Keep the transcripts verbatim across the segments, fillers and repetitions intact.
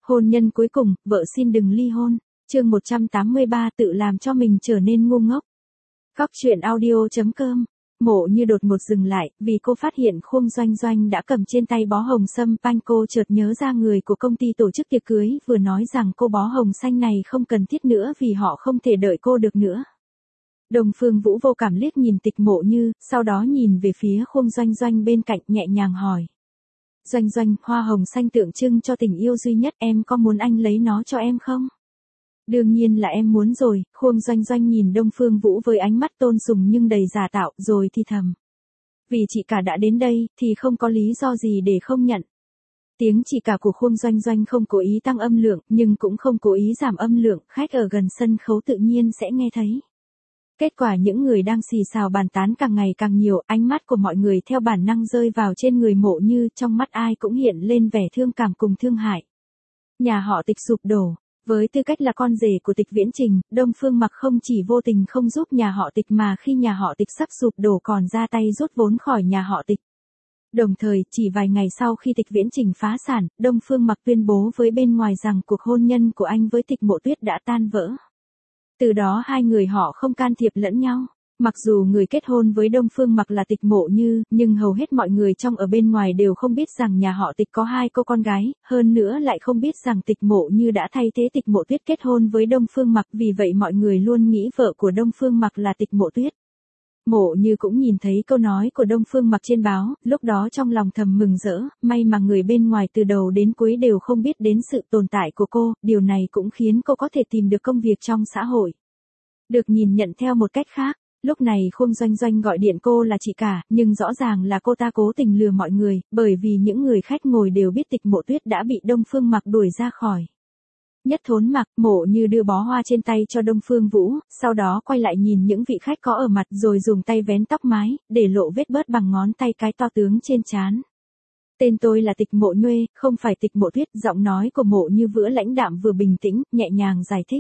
Hôn nhân cuối cùng, vợ xin đừng ly hôn. Chương một trăm tám mươi ba tự làm cho mình trở nên ngu ngốc. Góc truyện audio chấm com. Mộ Như đột ngột dừng lại, vì cô phát hiện Khương Doanh Doanh đã cầm trên tay bó hồng sâm panh. Cô chợt nhớ ra người của công ty tổ chức tiệc cưới vừa nói rằng cô bó hồng xanh này không cần thiết nữa vì họ không thể đợi cô được nữa. Đông Phương Vũ vô cảm liếc nhìn Tịch Mộ Như, sau đó nhìn về phía Khương Doanh Doanh bên cạnh nhẹ nhàng hỏi. Doanh Doanh, hoa hồng xanh tượng trưng cho tình yêu duy nhất, em có muốn anh lấy nó cho em không? Đương nhiên là em muốn rồi. Khương Doanh Doanh nhìn Đông Phương Vũ với ánh mắt tôn sùng nhưng đầy giả tạo, rồi thì thầm. Vì chị cả đã đến đây, thì không có lý do gì để không nhận. Tiếng chị cả của Khương Doanh Doanh không cố ý tăng âm lượng, nhưng cũng không cố ý giảm âm lượng, khách ở gần sân khấu tự nhiên sẽ nghe thấy. Kết quả những người đang xì xào bàn tán càng ngày càng nhiều, ánh mắt của mọi người theo bản năng rơi vào trên người Mộ Như, trong mắt ai cũng hiện lên vẻ thương cảm cùng thương hại. Nhà họ Tịch sụp đổ. Với tư cách là con rể của Tịch Viễn Trình, Đông Phương Mặc không chỉ vô tình không giúp nhà họ Tịch mà khi nhà họ Tịch sắp sụp đổ còn ra tay rút vốn khỏi nhà họ Tịch. Đồng thời, chỉ vài ngày sau khi Tịch Viễn Trình phá sản, Đông Phương Mặc tuyên bố với bên ngoài rằng cuộc hôn nhân của anh với Tịch Mộ Tuyết đã tan vỡ. Từ đó hai người họ không can thiệp lẫn nhau. Mặc dù người kết hôn với Đông Phương Mặc là Tịch Mộ Như, nhưng hầu hết mọi người trong ở bên ngoài đều không biết rằng nhà họ Tịch có hai cô con gái, hơn nữa lại không biết rằng Tịch Mộ Như đã thay thế Tịch Mộ Tuyết kết hôn với Đông Phương Mặc, vì vậy mọi người luôn nghĩ vợ của Đông Phương Mặc là Tịch Mộ Tuyết. Mộ Như cũng nhìn thấy câu nói của Đông Phương Mặc trên báo, lúc đó trong lòng thầm mừng rỡ, may mà người bên ngoài từ đầu đến cuối đều không biết đến sự tồn tại của cô, điều này cũng khiến cô có thể tìm được công việc trong xã hội. Được nhìn nhận theo một cách khác. Lúc này Khương Doanh Doanh gọi điện cô là chị cả, nhưng rõ ràng là cô ta cố tình lừa mọi người, bởi vì những người khách ngồi đều biết Tịch Mộ Tuyết đã bị Đông Phương Mặc đuổi ra khỏi. Nhất Thốn Mặc, Mộ Như đưa bó hoa trên tay cho Đông Phương Vũ, sau đó quay lại nhìn những vị khách có ở mặt rồi dùng tay vén tóc mái, để lộ vết bớt bằng ngón tay cái to tướng trên trán. Tên tôi là Tịch Mộ Nhuê, không phải Tịch Mộ Tuyết. Giọng nói của Mộ Như vừa lãnh đạm vừa bình tĩnh, nhẹ nhàng giải thích.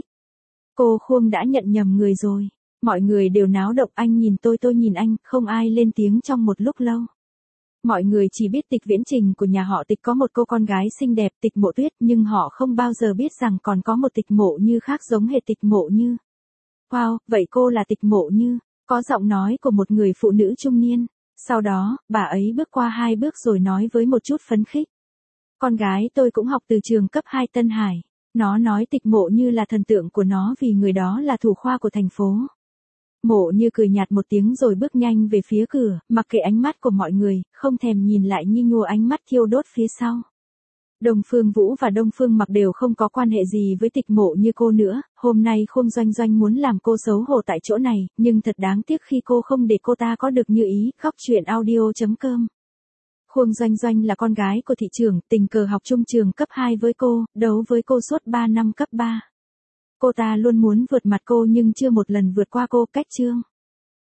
Cô Khương đã nhận nhầm người rồi. Mọi người đều náo động, anh nhìn tôi tôi nhìn anh, không ai lên tiếng trong một lúc lâu. Mọi người chỉ biết Tịch Viễn Trình của nhà họ Tịch có một cô con gái xinh đẹp, Tịch Mộ Tuyết, nhưng họ không bao giờ biết rằng còn có một Tịch Mộ Như khác giống hệt Tịch Mộ Như. Wow, vậy cô là Tịch Mộ Như, có giọng nói của một người phụ nữ trung niên. Sau đó, bà ấy bước qua hai bước rồi nói với một chút phấn khích. Con gái tôi cũng học từ trường cấp hai Tân Hải. Nó nói Tịch Mộ Như là thần tượng của nó vì người đó là thủ khoa của thành phố. Mộ Như cười nhạt một tiếng rồi bước nhanh về phía cửa, mặc kệ ánh mắt của mọi người, không thèm nhìn lại nhi nhùa ánh mắt thiêu đốt phía sau. Đông Phương Vũ và Đông Phương Mặc đều không có quan hệ gì với Tịch Mộ Như cô nữa, hôm nay Khương Doanh Doanh muốn làm cô xấu hổ tại chỗ này, nhưng thật đáng tiếc khi cô không để cô ta có được như ý. Góc truyện audio chấm com. Khương Doanh Doanh là con gái của thị trưởng, tình cờ học chung trường cấp hai với cô, đấu với cô suốt ba năm cấp ba. Cô ta luôn muốn vượt mặt cô nhưng chưa một lần vượt qua cô. Cách chương